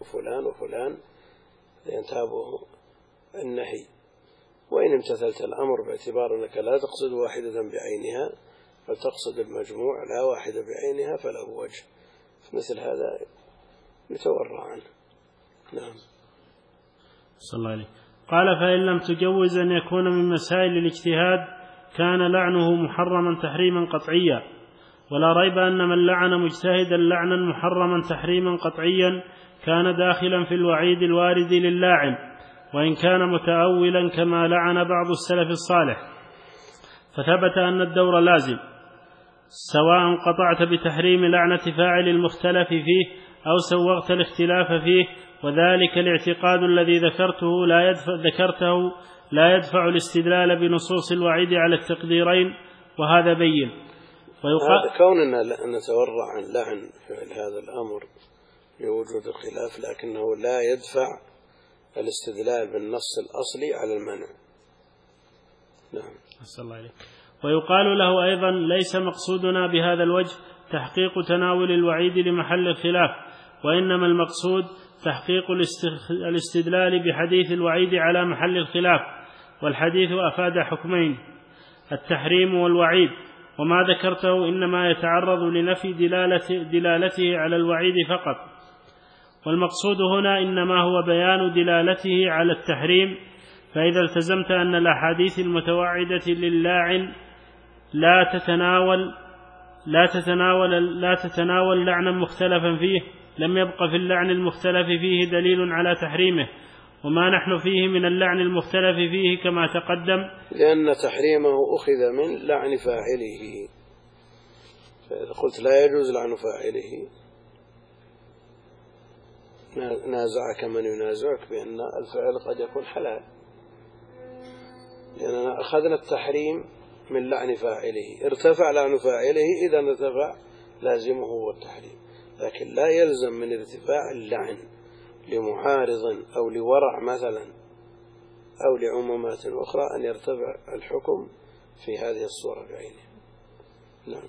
وفلان وفلان ينتابه النهي. وإن امتثلت الأمر باعتبار أنك لا تقصد واحدة بعينها بل تقصد المجموع لا واحدة بعينها فله وجه، مثل هذا يتورع عنه. نعم. صلى الله عليه. قال فإن لم تجوز أن يكون من مسائل الاجتهاد كان لعنه محرما تحريما قطعيا، ولا ريب أن من لعن مجتهدا لعنا محرما تحريما قطعيا كان داخلا في الوعيد الوارد للاعن، وإن كان متأولا كما لعن بعض السلف الصالح. فثبت أن الدور لازم سواء قطعت بتحريم لعنة فاعل المختلف فيه أو سوغت الاختلاف فيه، وذلك الاعتقاد الذي ذكرته لا يدفع الاستدلال بنصوص الوعيد على التقديرين، وهذا بين. هذا كوننا نتورع عن لعن فعل هذا الأمر لوجود الخلاف، لكنه لا يدفع الاستدلال بالنص الأصلي على المنع. نعم. أسأل الله عليك. ويقال له أيضا ليس مقصودنا بهذا الوجه تحقيق تناول الوعيد لمحل الخلاف، وإنما المقصود تحقيق الاستدلال بحديث الوعيد على محل الخلاف، والحديث أفاد حكمين التحريم والوعيد، وما ذكرته إنما يتعرض لنفي دلالته على الوعيد فقط، والمقصود هنا إنما هو بيان دلالته على التحريم. فإذا التزمت أن الأحاديث المتوعدة للاعن لا تتناول لعنا مختلفا فيه لم يبق في اللعن المختلف فيه دليل على تحريمه، وما نحن فيه من اللعن المختلف فيه كما تقدم، لأن تحريمه أخذ من لعن فاعله. فإذا قلت لا يجوز لعن فاعله نازعك من ينازعك بأن الفعل قد يكون حلال، لأننا أخذنا التحريم من لعن فاعله، ارتفع لعن فاعله إذا ارتفع لازمه هو التحريم، لكن لا يلزم من ارتفاع اللعن لمعارض أو لورع مثلا أو لعمومات أخرى أن يرتفع الحكم في هذه الصورة بعينها. نعم.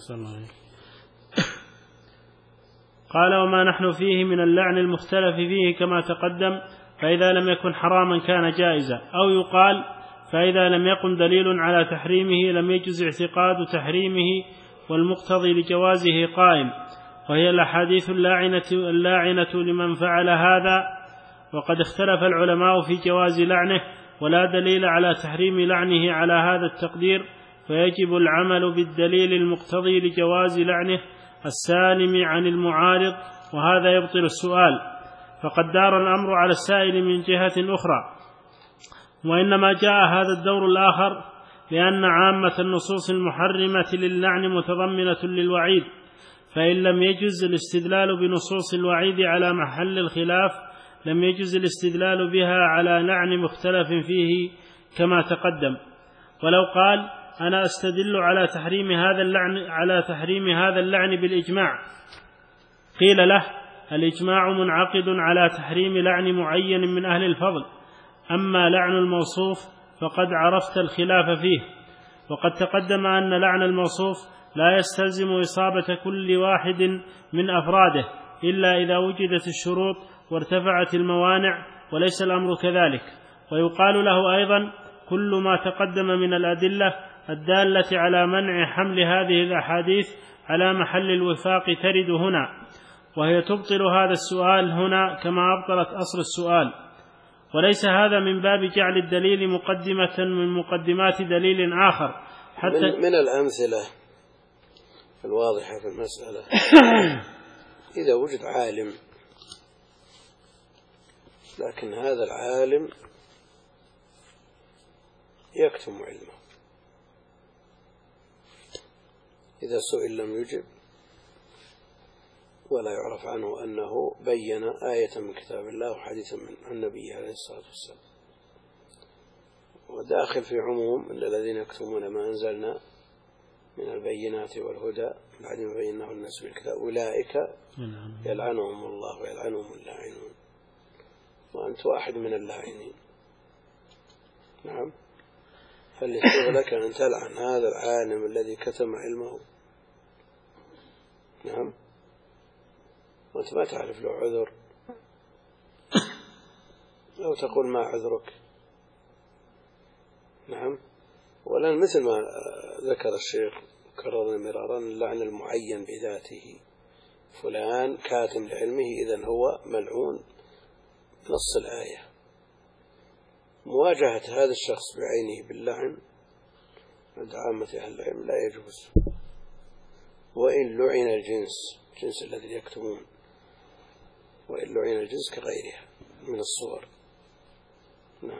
قال وما نحن فيه من اللعن المختلف فيه كما تقدم، فإذا لم يكن حراما كان جائزا، أو يقال فإذا لم يقم دليل على تحريمه لم يجز اعتقاد تحريمه، والمقتضي لجوازه قائم، وهي الأحاديث اللاعنة لمن فعل هذا. وقد اختلف العلماء في جواز لعنه، ولا دليل على تحريم لعنه على هذا التقدير، فيجب العمل بالدليل المقتضي لجواز لعنه السالم عن المعارض، وهذا يبطل السؤال. فقد دار الأمر على السائل من جهة أخرى، وإنما جاء هذا الدور الآخر لأن عامة النصوص المحرمة للعن متضمنة للوعيد، فإن لم يجز الاستدلال بنصوص الوعيد على محل الخلاف لم يجز الاستدلال بها على لعن مختلف فيه كما تقدم. ولو قال أنا أستدل على تحريم هذا اللعن بالإجماع، قيل له الإجماع منعقد على تحريم لعن معين من أهل الفضل، أما لعن الموصوف فقد عرفت الخلاف فيه. وقد تقدم أن لعن الموصوف لا يستلزم إصابة كل واحد من أفراده إلا إذا وجدت الشروط وارتفعت الموانع، وليس الأمر كذلك. ويقال له أيضا كل ما تقدم من الأدلة الدالة على منع حمل هذه الأحاديث على محل الوفاق ترد هنا، وهي تبطل هذا السؤال هنا كما أبطلت أصل السؤال. وليس هذا من باب جعل الدليل مقدمة من مقدمات دليل آخر، حتى من الأمثلة الواضحة في المسألة إذا وجد عالم لكن هذا العالم يكتم علمه، إذا سئل لم يجب ولا يعرف عنه أنه بين آية من كتاب الله وحديثا من النبي عليه الصلاة والسلام، وداخل في عموم أن الذين يكتمون ما أنزلنا من البينات والهدى بعد ما بيناه الناس بالكتاب أولئك يلعنهم الله ويلعنهم اللاعنون، وأنت واحد من اللاعنين. نعم. فليسوغ لك أن تلعن هذا العالم الذي كتم علمه. نعم. وأنت ما تعرف له عذر لو تقول ما عذرك. نعم. ولن مثل ما ذكر الشيخ كررنا مرارا اللعن المعين بذاته، فلان كاتم لعلمه إذن هو ملعون نص الآية. مواجهة هذا الشخص بعينه باللعن عند عامة أهل العلم لا يجوز، وإن لعن الجنس الذي يكتمون، وإن لعن الجنس كغيرها من الصور. نعم.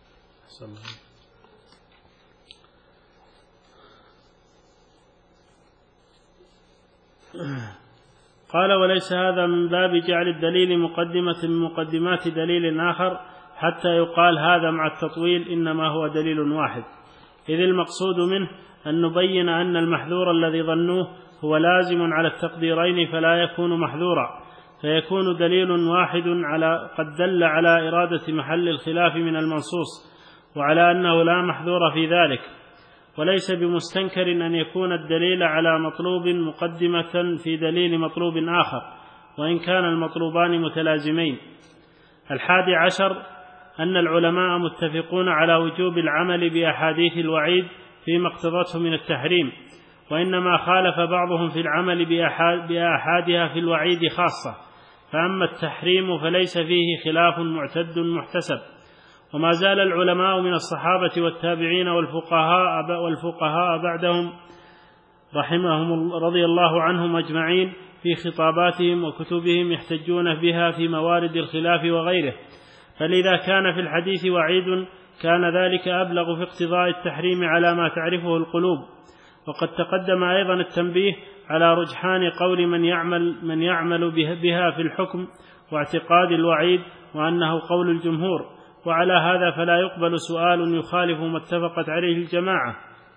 قال وليس هذا من باب جعل الدليل مقدمة من مقدمات دليل آخر حتى يقال هذا مع التطويل إنما هو دليل واحد، إذ المقصود منه أن نبين أن المحذور الذي ظنوه هو لازم على التقديرين فلا يكون محذورا، فيكون دليل واحد قد دل على إرادة محل الخلاف من المنصوص، وعلى أنه لا محذور في ذلك. وليس بمستنكر أن يكون الدليل على مطلوب مقدمة في دليل مطلوب آخر، وإن كان المطلوبان متلازمين. 11 أن العلماء متفقون على وجوب العمل بأحاديث الوعيد فيما اقتضته من التحريم، وإنما خالف بعضهم في العمل بأحادها في الوعيد خاصة، فأما التحريم فليس فيه خلاف معتد محتسب. وما زال العلماء من الصحابة والتابعين والفقهاء بعدهم رحمهم رضي الله عنهم أجمعين في خطاباتهم وكتبهم يحتجون بها في موارد الخلاف وغيره، فلذا كان في الحديث وعيد كان ذلك أبلغ في اقتضاء التحريم على ما تعرفه القلوب. وقد تقدم أيضا التنبيه على رجحان قول من يعمل بها في الحكم واعتقاد الوعيد، وأنه قول الجمهور، وعلى هذا فلا يقبل سؤال يخالف ما اتفقت عليه الجماعة.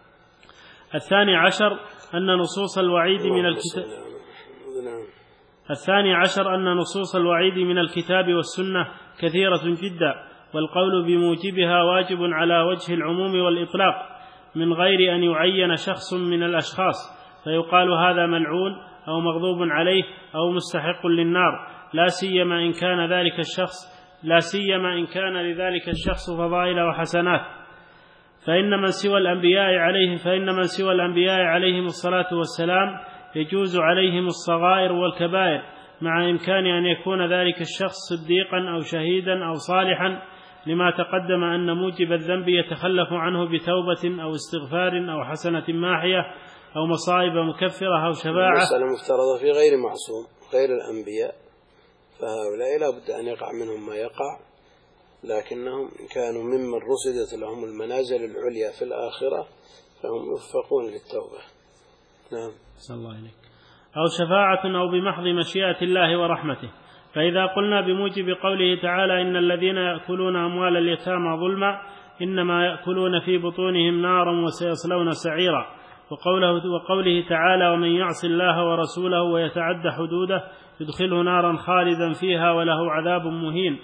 12 أن نصوص الوعيد من الكتاب والسنة كثيرة جدا، والقول بموجبها واجب على وجه العموم والإطلاق من غير أن يعين شخص من الأشخاص فيقال هذا ملعون أو مغضوب عليه أو مستحق للنار، لا سيما إن كان لذلك الشخص فضائل وحسنات. فإن من سوى الأنبياء عليهم الصلاة والسلام يجوز عليهم الصغائر والكبائر، مع إمكان أن يكون ذلك الشخص صديقا أو شهيدا أو صالحا، لما تقدم أن موجب الذنب يتخلف عنه بتوبة أو استغفار أو حسنة ماحية أو مصائب مكفرة أو شفاعة. المسألة مفترضة في غير معصوم غير الأنبياء، فهؤلاء لا بد أن يقع منهم ما يقع، لكنهم إن كانوا ممن رصدت لهم المنازل العليا في الآخرة فهم يوفقون للتوبة. نعم. صلى الله عليك. أو شفاعة أو بمحض مشيئة الله ورحمته. فإذا قلنا بموجب قوله تعالى إن الذين يأكلون أموال اليتامى ظلما إنما يأكلون في بطونهم نارا وسيصلون سعيرا، وقوله تعالى ومن يعص الله ورسوله ويتعد حدوده يدخله نارا خالدا فيها وله عذاب مهين.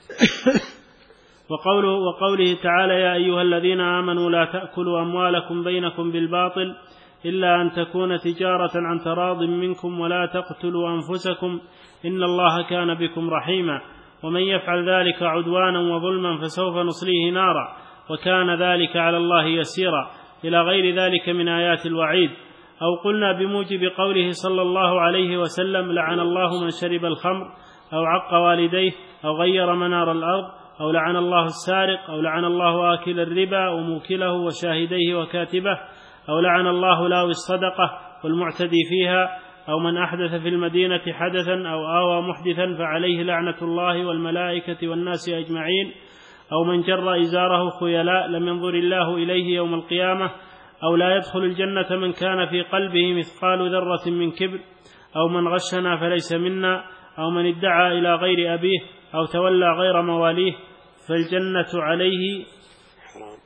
وقوله تعالى يا أيها الذين آمنوا لا تأكلوا أموالكم بينكم بالباطل إلا أن تكون تجارة عن تراض منكم ولا تقتلوا أنفسكم إن الله كان بكم رحيما ومن يفعل ذلك عدوانا وظلما فسوف نصليه نارا وكان ذلك على الله يسيرا، إلى غير ذلك من آيات الوعيد. أو قلنا بموجب قوله صلى الله عليه وسلم لعن الله من شرب الخمر أو عق والديه أو غير منار الأرض أو لعن الله السارق أو لعن الله آكل الربا وموكله وشاهديه وكاتبه أو لعن الله لاوي الصدقة والمعتدي فيها أو من أحدث في المدينة حدثا أو آوى محدثا فعليه لعنة الله والملائكة والناس أجمعين، أو من جر إزاره خيلاء لم ينظر الله إليه يوم القيامة، أو لا يدخل الجنة من كان في قلبه مثقال ذرة من كبر، أو من غشنا فليس منا، أو من ادعى إلى غير أبيه أو تولى غير مواليه فالجنة عليه حرام.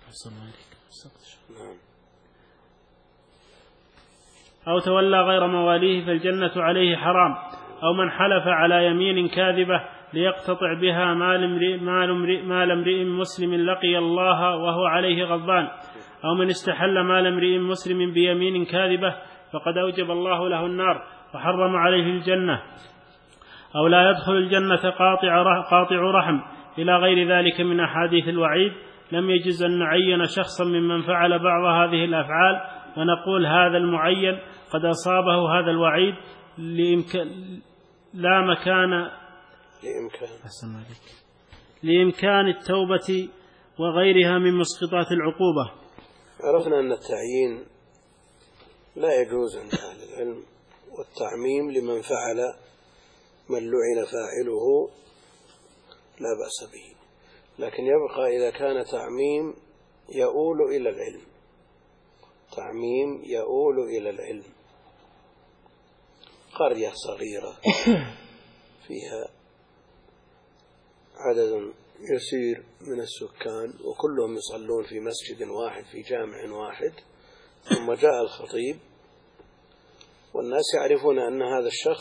أو تولى غير مواليه فالجنة عليه حرام، أو من حلف على يمين كاذبة ليقتطع بها مال امرئ مسلم لقي الله وهو عليه غضبان، أو من استحل مال امرئ مسلم بيمين كاذبة فقد أوجب الله له النار وحرم عليه الجنة، أو لا يدخل الجنة قاطع رحم إلى غير ذلك من أحاديث الوعيد لم يجز أن نعين شخصا ممن فعل بعض هذه الأفعال ونقول هذا المعين قد أصابه هذا الوعيد لإمكان التوبة وغيرها من مسقطات العقوبة. عرفنا أن التعيين لا يجوز عند أهل العلم، والتعميم لمن فعل من لعن فاعله لا بأس به، لكن يبقى إذا كان تعميم يؤول إلى العلم، تعميم يؤول إلى العلم. قرية صغيرة فيها عدد يسير من السكان وكلهم يصلون في مسجد واحد في جامع واحد، ثم جاء الخطيب والناس يعرفون أن هذا الشخص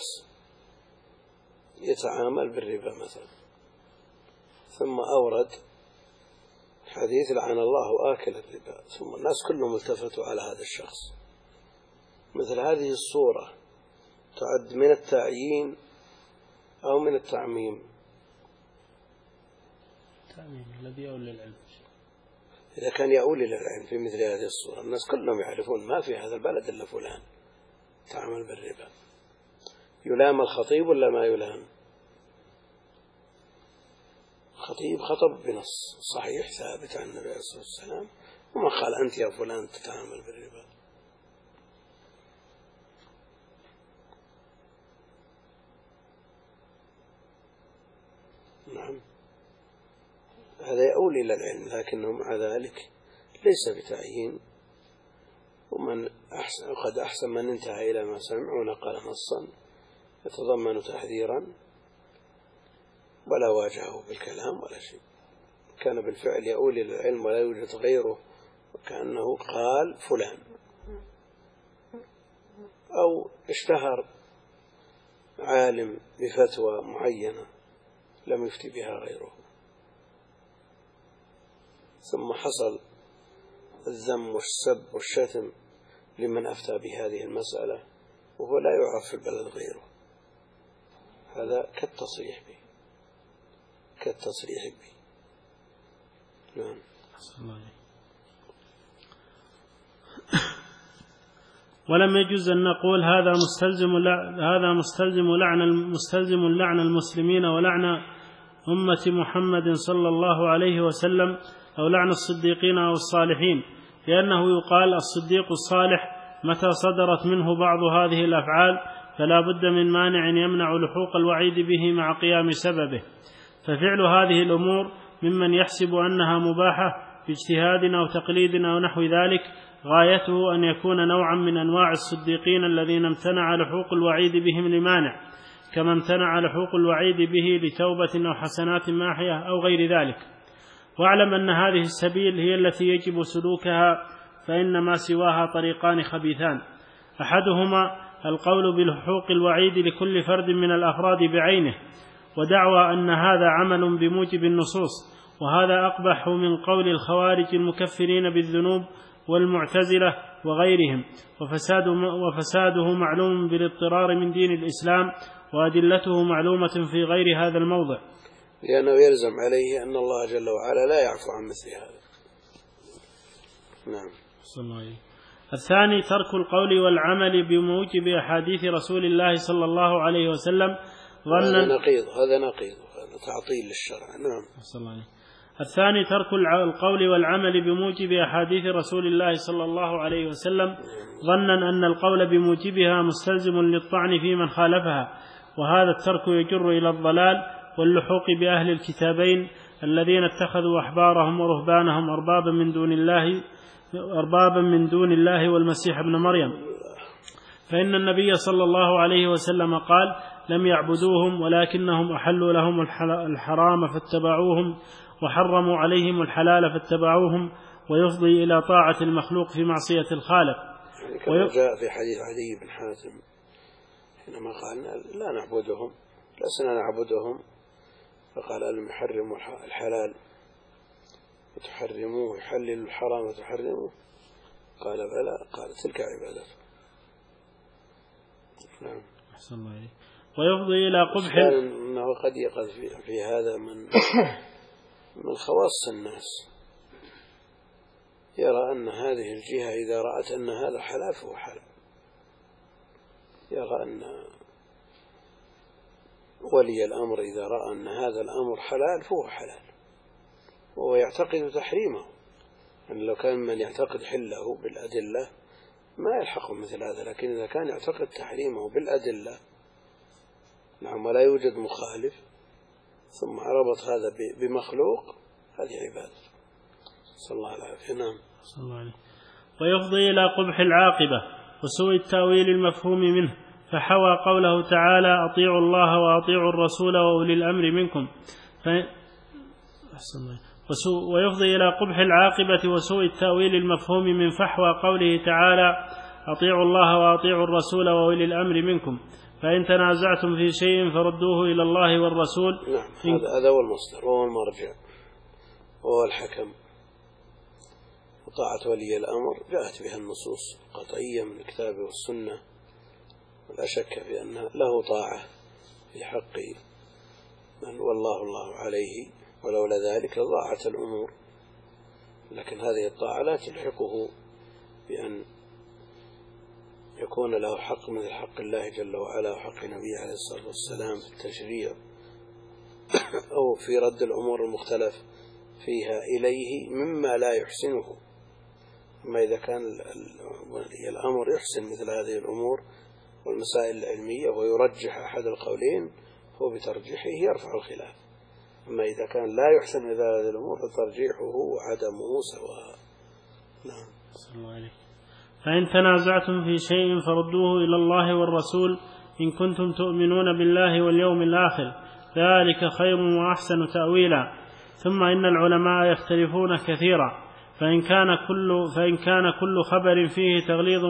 يتعامل بالربا مثلا، ثم أورد حديث لعن الله آكل الربا، ثم الناس كلهم التفتوا على هذا الشخص. مثل هذه الصورة تعد من التعيين أو من التعميم؟ التعميم الذي يؤول للعلم. إذا كان يؤول للعلم في مثل هذه الصورة الناس كلهم يعرفون ما في هذا البلد إلا فلان تعمل بالربا، يلام الخطيب ولا ما يلام؟ الخطيب خطب بنص صحيح ثابت عن النبي عليه الصلاة والسلام، وما قال أنت يا فلان تتعامل بالربا. نعم، هذا يؤول إلى العلم، لكنه مع ذلك ليس بتعيين. ومن قد أحسن من انتهى إلى ما سمع ونقل نصا يتضمن تحذيرا ولا واجهه بالكلام ولا شيء، كان بالفعل يؤول إلى العلم ولا يوجد غيره، وكأنه قال فلان، أو اشتهر عالم بفتوى معينة لم يفتي بها غيره، ثم حصل الذم والسب والشتم لمن أفتى بهذه المسألة وهو لا يعرف في البلد غيره، هذا كالتصريح به. نعم. ولم يجوز أن نقول هذا مستلزم لعن المسلمين ولعن أمة محمد صلى الله عليه وسلم أو لعن الصديقين أو الصالحين، لأنه يقال الصديق الصالح متى صدرت منه بعض هذه الأفعال فلا بد من مانع يمنع لحوق الوعيد به مع قيام سببه، ففعل هذه الأمور ممن يحسب أنها مباحة باجتهاد أو تقليد أو نحو ذلك غايته أن يكون نوعا من أنواع الصديقين الذين امتنع لحوق الوعيد بهم لمانع، كما امتنع لحوق الوعيد به لتوبة أو حسنات ماحية أو غير ذلك. واعلم أن هذه السبيل هي التي يجب سلوكها، فإن ما سواها طريقان خبيثان، أحدهما القول بلحوق الوعيد لكل فرد من الأفراد بعينه ودعوى أن هذا عمل بموجب النصوص، وهذا أقبح من قول الخوارج المكفرين بالذنوب والمعتزلة وغيرهم، وفساده معلوم بالاضطرار من دين الإسلام، وأدلته معلومة في غير هذا الموضع، لأنه يلزم عليه أن الله جل وعلا لا يعفو عن مثل هذا. نعم. الثاني ترك القول والعمل بموجب أحاديث رسول الله صلى الله عليه وسلم هذا نقيض هذا تعطيل للشرع. نعم. الثاني ترك القول والعمل بموجب أحاديث رسول الله صلى الله عليه وسلم ظنا أن القول بموجبها مستلزم للطعن في من خالفها، وهذا الترك يجر إلى الضلال واللحوق بأهل الكتابين الذين اتخذوا أحبارهم ورهبانهم أربابا من دون الله والمسيح ابن مريم، فإن النبي صلى الله عليه وسلم قال لم يعبدوهم ولكنهم أحلوا لهم الحرام فاتبعوهم وحرموا عليهم الحلال فاتبعوهم، ويفضي إلى طاعة المخلوق في معصية الخالق. كما جاء في حديث عدي بن حاتم حينما قال لا نعبدهم لسنا نعبدهم، فقال ألم يحرموا الحلال وتحرموه، يحلل الحرام وتحرموه؟ قال بلى، قال تلك عبادته. نعم. أحسن الله عليك. ويفضي إلى قبح أنه قد يقض في هذا من من خواص الناس يرى أن هذه الجهة إذا رأت أن هذا حلال فهو حلال، يرى أن ولي الأمر إذا رأى أن هذا الأمر حلال فهو حلال، وهو يعتقد تحريمه. يعني لو كان من يعتقد حله بالأدلة ما يلحق مثل هذا، لكن إذا كان يعتقد تحريمه بالأدلة نعم ولا يوجد مخالف ثم ربط هذا بمخلوق، هذه عبادة. صلى الله عليه. نعم. صلى الله عليه. ويفضي إلى قبح العاقبة وسوء التأويل المفهوم منه، فحوى قوله تعالى أطيعوا الله وأطيعوا الرسول وأولي الأمر منكم. ويفضي إلى قبح العاقبة وسوء التأويل المفهوم من فحوى قوله تعالى أطيعوا الله وأطيعوا الرسول وأولي الأمر منكم، فإن تنازعتم في شيء فردوه إلى الله والرسول. نعم هذا هو المصدر وهو المرجع وهو الحكم. وطاعة ولي الأمر جاءت بها النصوص قطعية من الكتاب والسنة، ولا شك في أن له طاعة في حق من والله الله عليه، ولولا ذلك ضاعت الأمور. لكن هذه الطاعة لا تلحقه بأن يكون له حق مثل حق الله جل وعلا وحق نبيه عليه الصلاة والسلام في التشريع أو في رد الأمور المختلف فيها إليه مما لا يحسنه. أما إذا كان الأمر يحسن مثل هذه الأمور والمسائل العلمية ويرجح أحد القولين هو بترجيحه يرفع الخلاف. أما إذا كان لا يحسن مثل هذه الأمور فترجيحه وعدمه سواء. نعم. صلى الله عليه. فإن تنازعتم في شيء فردوه إلى الله والرسول إن كنتم تؤمنون بالله واليوم الآخر، ذلك خير وأحسن تأويلا. ثم إن العلماء يختلفون كثيرا، فإن كان كل خبر فيه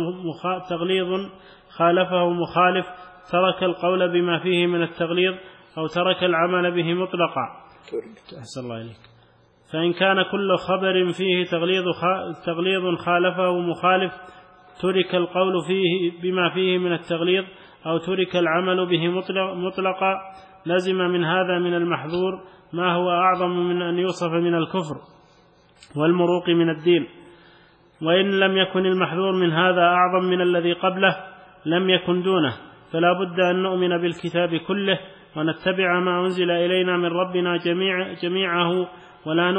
تغليظ خالفه مخالف ترك القول بما فيه من التغليظ أو ترك العمل به مطلقا. أحسن الله إليك. فإن كان كل خبر فيه تغليظ خالفه مخالف ترك القول فيه بما فيه من التغليظ أو ترك العمل به مطلقا. لزم من هذا من المحذور ما هو أعظم من أن يوصف من الكفر والمروق من الدين. وإن لم يكن المحذور من هذا أعظم من الذي قبله لم يكن دونه، فلا بد أن نؤمن بالكتاب كله ونتبع ما أنزل إلينا من ربنا جميعه، ولا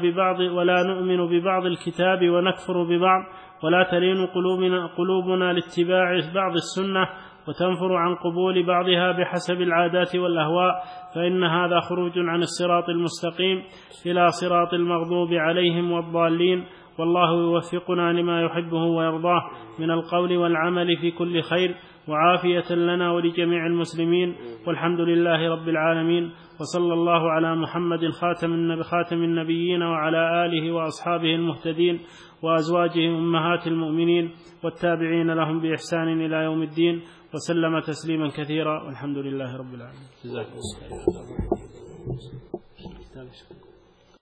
نؤمن ببعض الكتاب ونكفر ببعض، ولا تلين قلوبنا لاتباع بعض السنة وتنفر عن قبول بعضها بحسب العادات والأهواء، فإن هذا خروج عن الصراط المستقيم إلى صراط المغضوب عليهم والضالين. والله يوفقنا لما يحبه ويرضاه من القول والعمل في كل خير، وعافية لنا ولجميع المسلمين، والحمد لله رب العالمين. وصلى الله على محمد خاتم النبيين وعلى آله وأصحابه المهتدين وأزواجه أمهات المؤمنين والتابعين لهم بإحسان إلى يوم الدين، وسلم تسليما كثيرا، والحمد لله رب العالمين.